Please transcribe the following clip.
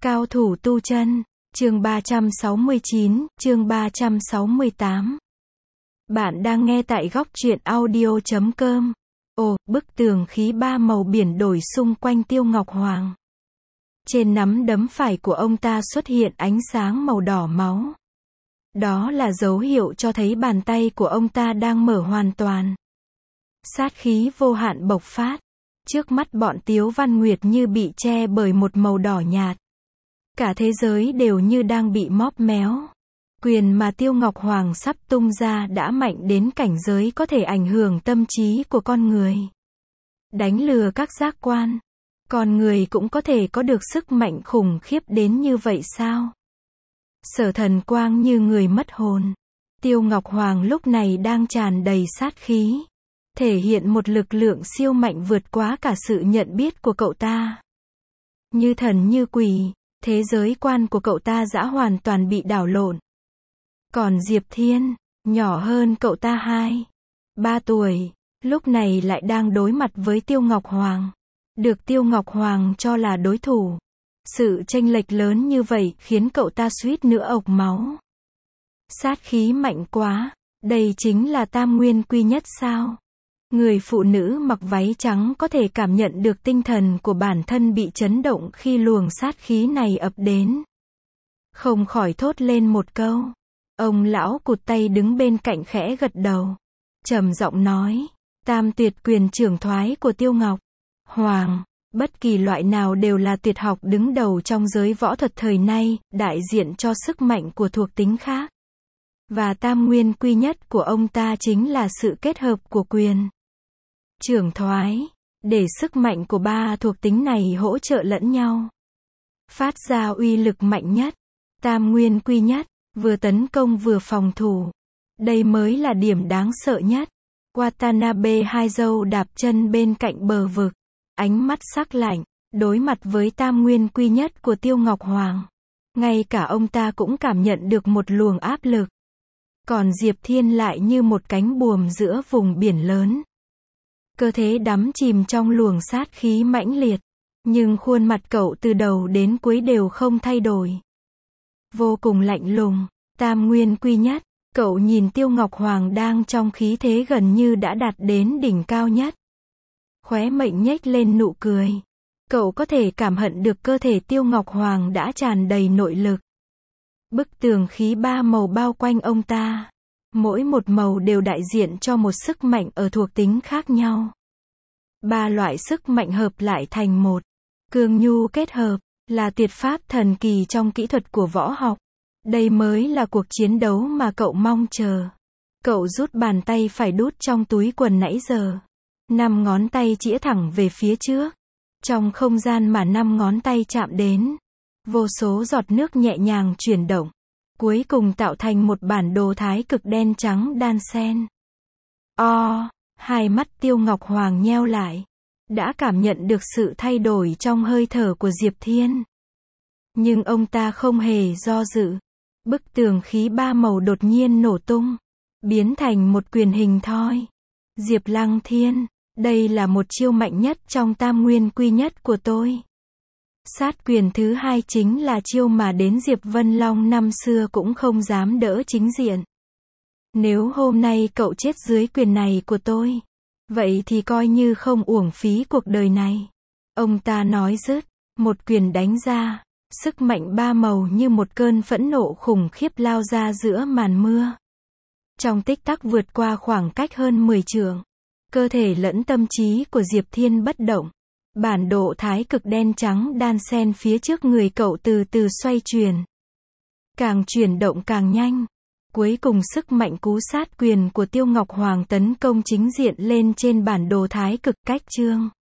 Cao thủ tu chân, chương 369, chương 368. Bạn đang nghe tại góc truyện audio.com. Ồ, bức tường khí ba màu biển đổi xung quanh Tiêu Ngọc Hoàng. Trên nắm đấm phải của ông ta xuất hiện ánh sáng màu đỏ máu. Đó là dấu hiệu cho thấy bàn tay của ông ta đang mở hoàn toàn. Sát khí vô hạn bộc phát. Trước mắt bọn Tiếu Văn Nguyệt như bị che bởi một màu đỏ nhạt. Cả thế giới đều như đang bị móp méo. Quyền mà Tiêu Ngọc Hoàng sắp tung ra đã mạnh đến cảnh giới có thể ảnh hưởng tâm trí của con người. Đánh lừa các giác quan. Con người cũng có thể có được sức mạnh khủng khiếp đến như vậy sao? Sở Thần Quang như người mất hồn. Tiêu Ngọc Hoàng lúc này đang tràn đầy sát khí. Thể hiện một lực lượng siêu mạnh vượt quá cả sự nhận biết của cậu ta. Như thần như quỷ, thế giới quan của cậu ta đã hoàn toàn bị đảo lộn. Còn Diệp Thiên, nhỏ hơn cậu ta 2-3 tuổi, lúc này lại đang đối mặt với Tiêu Ngọc Hoàng. Được Tiêu Ngọc Hoàng cho là đối thủ. Sự chênh lệch lớn như vậy khiến cậu ta suýt nữa ộc máu. Sát khí mạnh quá, đây chính là Tam Nguyên Quy Nhất sao? Người phụ nữ mặc váy trắng có thể cảm nhận được tinh thần của bản thân bị chấn động khi luồng sát khí này ập đến. Không khỏi thốt lên một câu. Ông lão cụt tay đứng bên cạnh khẽ gật đầu. Trầm giọng nói, Tam Tuyệt Quyền trưởng thoái của Tiêu Ngọc Hoàng, bất kỳ loại nào đều là tuyệt học đứng đầu trong giới võ thuật thời nay, đại diện cho sức mạnh của thuộc tính khác. Và Tam Nguyên Quy Nhất của ông ta chính là sự kết hợp của quyền trưởng thoái, để sức mạnh của ba thuộc tính này hỗ trợ lẫn nhau. Phát ra uy lực mạnh nhất. Tam Nguyên Quy Nhất, vừa tấn công vừa phòng thủ. Đây mới là điểm đáng sợ nhất. Watanabe hai dâu đạp chân bên cạnh bờ vực. Ánh mắt sắc lạnh, đối mặt với Tam Nguyên Quy Nhất của Tiêu Ngọc Hoàng. Ngay cả ông ta cũng cảm nhận được một luồng áp lực. Còn Diệp Thiên lại như một cánh buồm giữa vùng biển lớn. Cơ thể đắm chìm trong luồng sát khí mãnh liệt. Nhưng khuôn mặt cậu từ đầu đến cuối đều không thay đổi. Vô cùng lạnh lùng. Tam Nguyên Quy Nhất. Cậu nhìn Tiêu Ngọc Hoàng đang trong khí thế gần như đã đạt đến đỉnh cao nhất. Khóe miệng nhếch lên nụ cười. Cậu có thể cảm nhận được cơ thể Tiêu Ngọc Hoàng đã tràn đầy nội lực. Bức tường khí ba màu bao quanh ông ta. Mỗi một màu đều đại diện cho một sức mạnh ở thuộc tính khác nhau. Ba loại sức mạnh hợp lại thành một. Cương nhu kết hợp, là tuyệt pháp thần kỳ trong kỹ thuật của võ học. Đây mới là cuộc chiến đấu mà cậu mong chờ. Cậu rút bàn tay phải đút trong túi quần nãy giờ. 5 ngón tay chĩa thẳng về phía trước. Trong không gian mà 5 ngón tay chạm đến, vô số giọt nước nhẹ nhàng chuyển động. Cuối cùng tạo thành một bản đồ thái cực đen trắng đan xen. Hai mắt Tiêu Ngọc Hoàng nheo lại. Đã cảm nhận được sự thay đổi trong hơi thở của Diệp Thiên. Nhưng ông ta không hề do dự. Bức tường khí ba màu đột nhiên nổ tung. Biến thành một quyền hình thoi. Diệp Lăng Thiên, đây là một chiêu mạnh nhất trong Tam Nguyên Quy Nhất của tôi. Sát quyền thứ hai chính là chiêu mà đến Diệp Vân Long năm xưa cũng không dám đỡ chính diện. Nếu hôm nay cậu chết dưới quyền này của tôi, vậy thì coi như không uổng phí cuộc đời này. Ông ta nói dứt, một quyền đánh ra, sức mạnh ba màu như một cơn phẫn nộ khủng khiếp lao ra giữa màn mưa. Trong tích tắc vượt qua khoảng cách hơn 10 trượng, cơ thể lẫn tâm trí của Diệp Thiên bất động. Bản đồ thái cực đen trắng đan xen phía trước người cậu từ từ xoay chuyển. Càng chuyển động càng nhanh. Cuối cùng sức mạnh cú sát quyền của Tiêu Ngọc Hoàng tấn công chính diện lên trên bản đồ thái cực cách chương.